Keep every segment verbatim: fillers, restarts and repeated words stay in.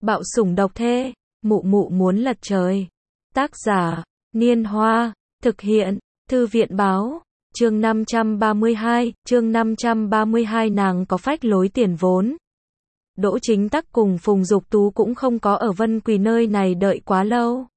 Bạo sủng độc thê, mụ mụ muốn lật trời. Tác giả, Niên Hoa, thực hiện, Thư viện báo, chương năm trăm ba mươi hai, chương năm trăm ba mươi hai nàng có phách lối tiền vốn. Đỗ Chính Tắc cùng Phùng Dục Tú cũng không có ở Vân Quỳ nơi này đợi quá lâu.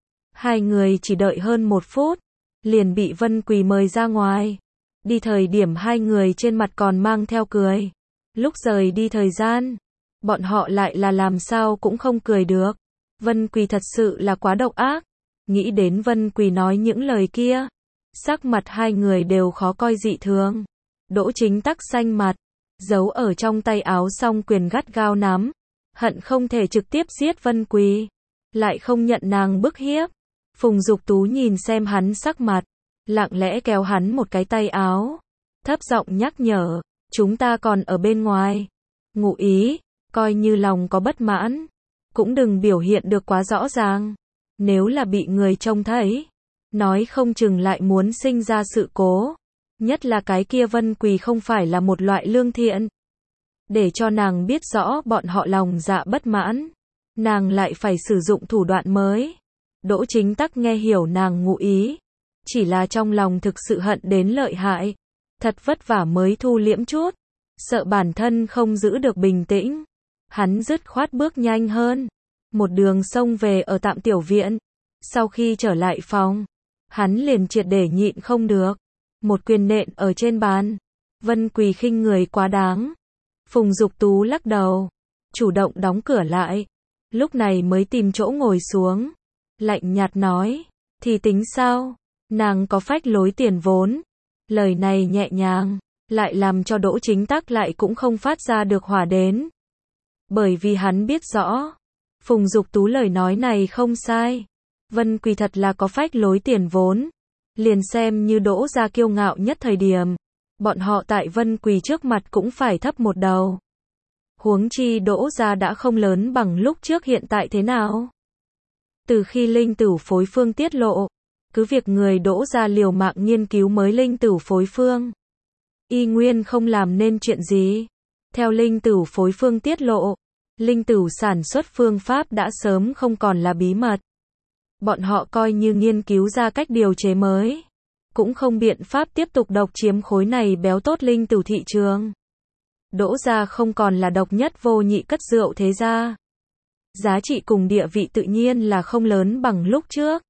Hai người chỉ đợi hơn một phút, liền bị Vân Quỳ mời ra ngoài. Đi thời điểm hai người trên mặt còn mang theo cười. Lúc rời đi thời gian, bọn họ lại là làm sao cũng không cười được. Vân Quỳ thật sự là quá độc ác. Nghĩ đến Vân Quỳ nói những lời kia, sắc mặt hai người đều khó coi dị thường. Đỗ Chính Tắc xanh mặt, giấu ở trong tay áo song quyền gắt gao nắm, hận không thể trực tiếp giết Vân Quỳ, lại không nhận nàng bức hiếp. Phùng Dục Tú nhìn xem hắn sắc mặt, lặng lẽ kéo hắn một cái tay áo, thấp giọng nhắc nhở, chúng ta còn ở bên ngoài. Ngụ ý, coi như lòng có bất mãn, cũng đừng biểu hiện được quá rõ ràng. Nếu là bị người trông thấy, nói không chừng lại muốn sinh ra sự cố. Nhất là cái kia Vân Quỳ không phải là một loại lương thiện. Để cho nàng biết rõ bọn họ lòng dạ bất mãn, nàng lại phải sử dụng thủ đoạn mới. Đỗ Chính Tắc nghe hiểu nàng ngụ ý, chỉ là trong lòng thực sự hận đến lợi hại. Thật vất vả mới thu liễm chút, sợ bản thân không giữ được bình tĩnh. Hắn dứt khoát bước nhanh hơn, một đường xông về ở tạm tiểu viện. Sau khi trở lại phòng, hắn liền triệt để nhịn không được, một quyền nện ở trên bàn. Vân Quỳ khinh người quá đáng. Phùng Dục Tú lắc đầu, chủ động đóng cửa lại, lúc này mới tìm chỗ ngồi xuống, lạnh nhạt nói, thì tính sao, nàng có phách lối tiền vốn. Lời này nhẹ nhàng, lại làm cho Đỗ Chính Tắc lại cũng không phát ra được hỏa đến. Bởi vì hắn biết rõ, Phùng Dục Tú lời nói này không sai. Vân Quỳ thật là có phách lối tiền vốn. Liền xem như Đỗ gia kiêu ngạo nhất thời điểm, bọn họ tại Vân Quỳ trước mặt cũng phải thấp một đầu. Huống chi Đỗ gia đã không lớn bằng lúc trước hiện tại thế nào. Từ khi linh tửu phối phương tiết lộ, cứ việc người Đỗ gia liều mạng nghiên cứu mới linh tửu phối phương, y nguyên không làm nên chuyện gì. Theo linh tửu phối phương tiết lộ, linh tửu sản xuất phương pháp đã sớm không còn là bí mật. Bọn họ coi như nghiên cứu ra cách điều chế mới, cũng không biện pháp tiếp tục độc chiếm khối này béo tốt linh tửu thị trường. Đỗ gia không còn là độc nhất vô nhị cất rượu thế gia. Giá trị cùng địa vị tự nhiên là không lớn bằng lúc trước.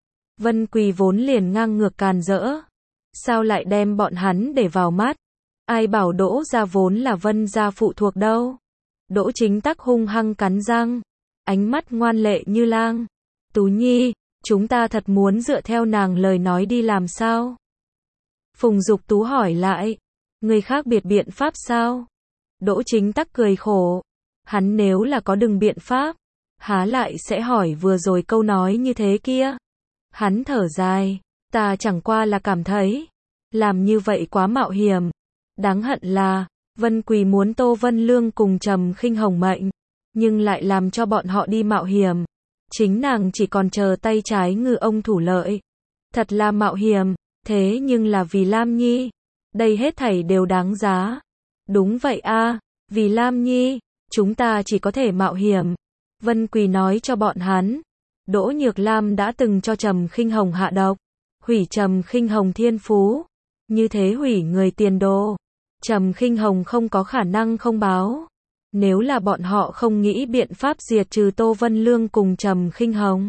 Vân Quỳ vốn liền ngang ngược càn rỡ, sao lại đem bọn hắn để vào mắt. Ai bảo Đỗ gia vốn là Vân gia phụ thuộc đâu. Đỗ Chính Tắc hung hăng cắn răng, ánh mắt ngoan lệ như lang. Tú Nhi, chúng ta thật muốn dựa theo nàng lời nói đi làm sao? Phùng Dục Tú hỏi lại, người khác biệt biện pháp sao? Đỗ Chính Tắc cười khổ, hắn nếu là có đừng biện pháp, há lại sẽ hỏi vừa rồi câu nói như thế kia. Hắn thở dài, ta chẳng qua là cảm thấy, làm như vậy quá mạo hiểm. Đáng hận là, Vân Quỳ muốn Tô Vân Lương cùng Trầm Khinh Hồng mệnh, nhưng lại làm cho bọn họ đi mạo hiểm. Chính nàng chỉ còn chờ tay trái ngư ông thủ lợi. Thật là mạo hiểm, thế nhưng là vì Lam Nhi. Đây hết thảy đều đáng giá. Đúng vậy a, vì Lam Nhi, chúng ta chỉ có thể mạo hiểm. Vân Quỳ nói cho bọn hắn, Đỗ Nhược Lam đã từng cho Trầm Khinh Hồng hạ độc, hủy Trầm Khinh Hồng thiên phú, như thế hủy người tiền đồ. Trầm Khinh Hồng không có khả năng không báo. Nếu là bọn họ không nghĩ biện pháp diệt trừ Tô Vân Lương cùng Trầm Khinh Hồng,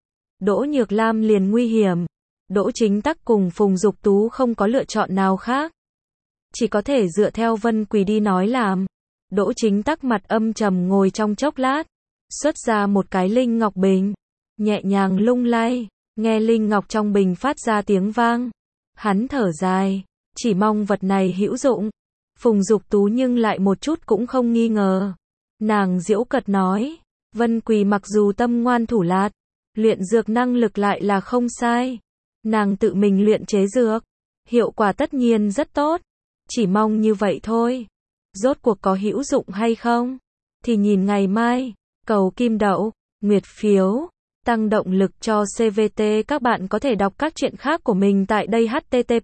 Đỗ Nhược Lam liền nguy hiểm. Đỗ Chính Tắc cùng Phùng Dục Tú không có lựa chọn nào khác, chỉ có thể dựa theo Vân Quỳ đi nói làm. Đỗ Chính Tắc mặt âm trầm ngồi trong chốc lát, xuất ra một cái linh ngọc bình, nhẹ nhàng lung lay, nghe linh ngọc trong bình phát ra tiếng vang. Hắn thở dài, chỉ mong vật này hữu dụng. Phùng Dục Tú nhưng lại một chút cũng không nghi ngờ. Nàng giễu cợt nói, Vân Quỳ mặc dù tâm ngoan thủ lạt, luyện dược năng lực lại là không sai. Nàng tự mình luyện chế dược, hiệu quả tất nhiên rất tốt. Chỉ mong như vậy thôi. Rốt cuộc có hữu dụng hay không, thì nhìn ngày mai. Cầu kim đậu, nguyệt phiếu, tăng động lực cho xê vê tê. Các bạn có thể đọc các truyện khác của mình tại đây h t t p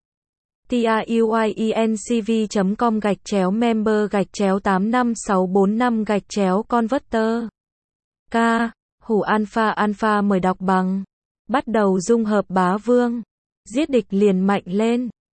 truyencv chấm com gạch chéo member gạch chéo tám năm sáu bốn năm gạch chéo converter Ca, Hủ Alpha Alpha mời đọc bằng. Bắt đầu dung hợp bá vương. Giết địch liền mạnh lên.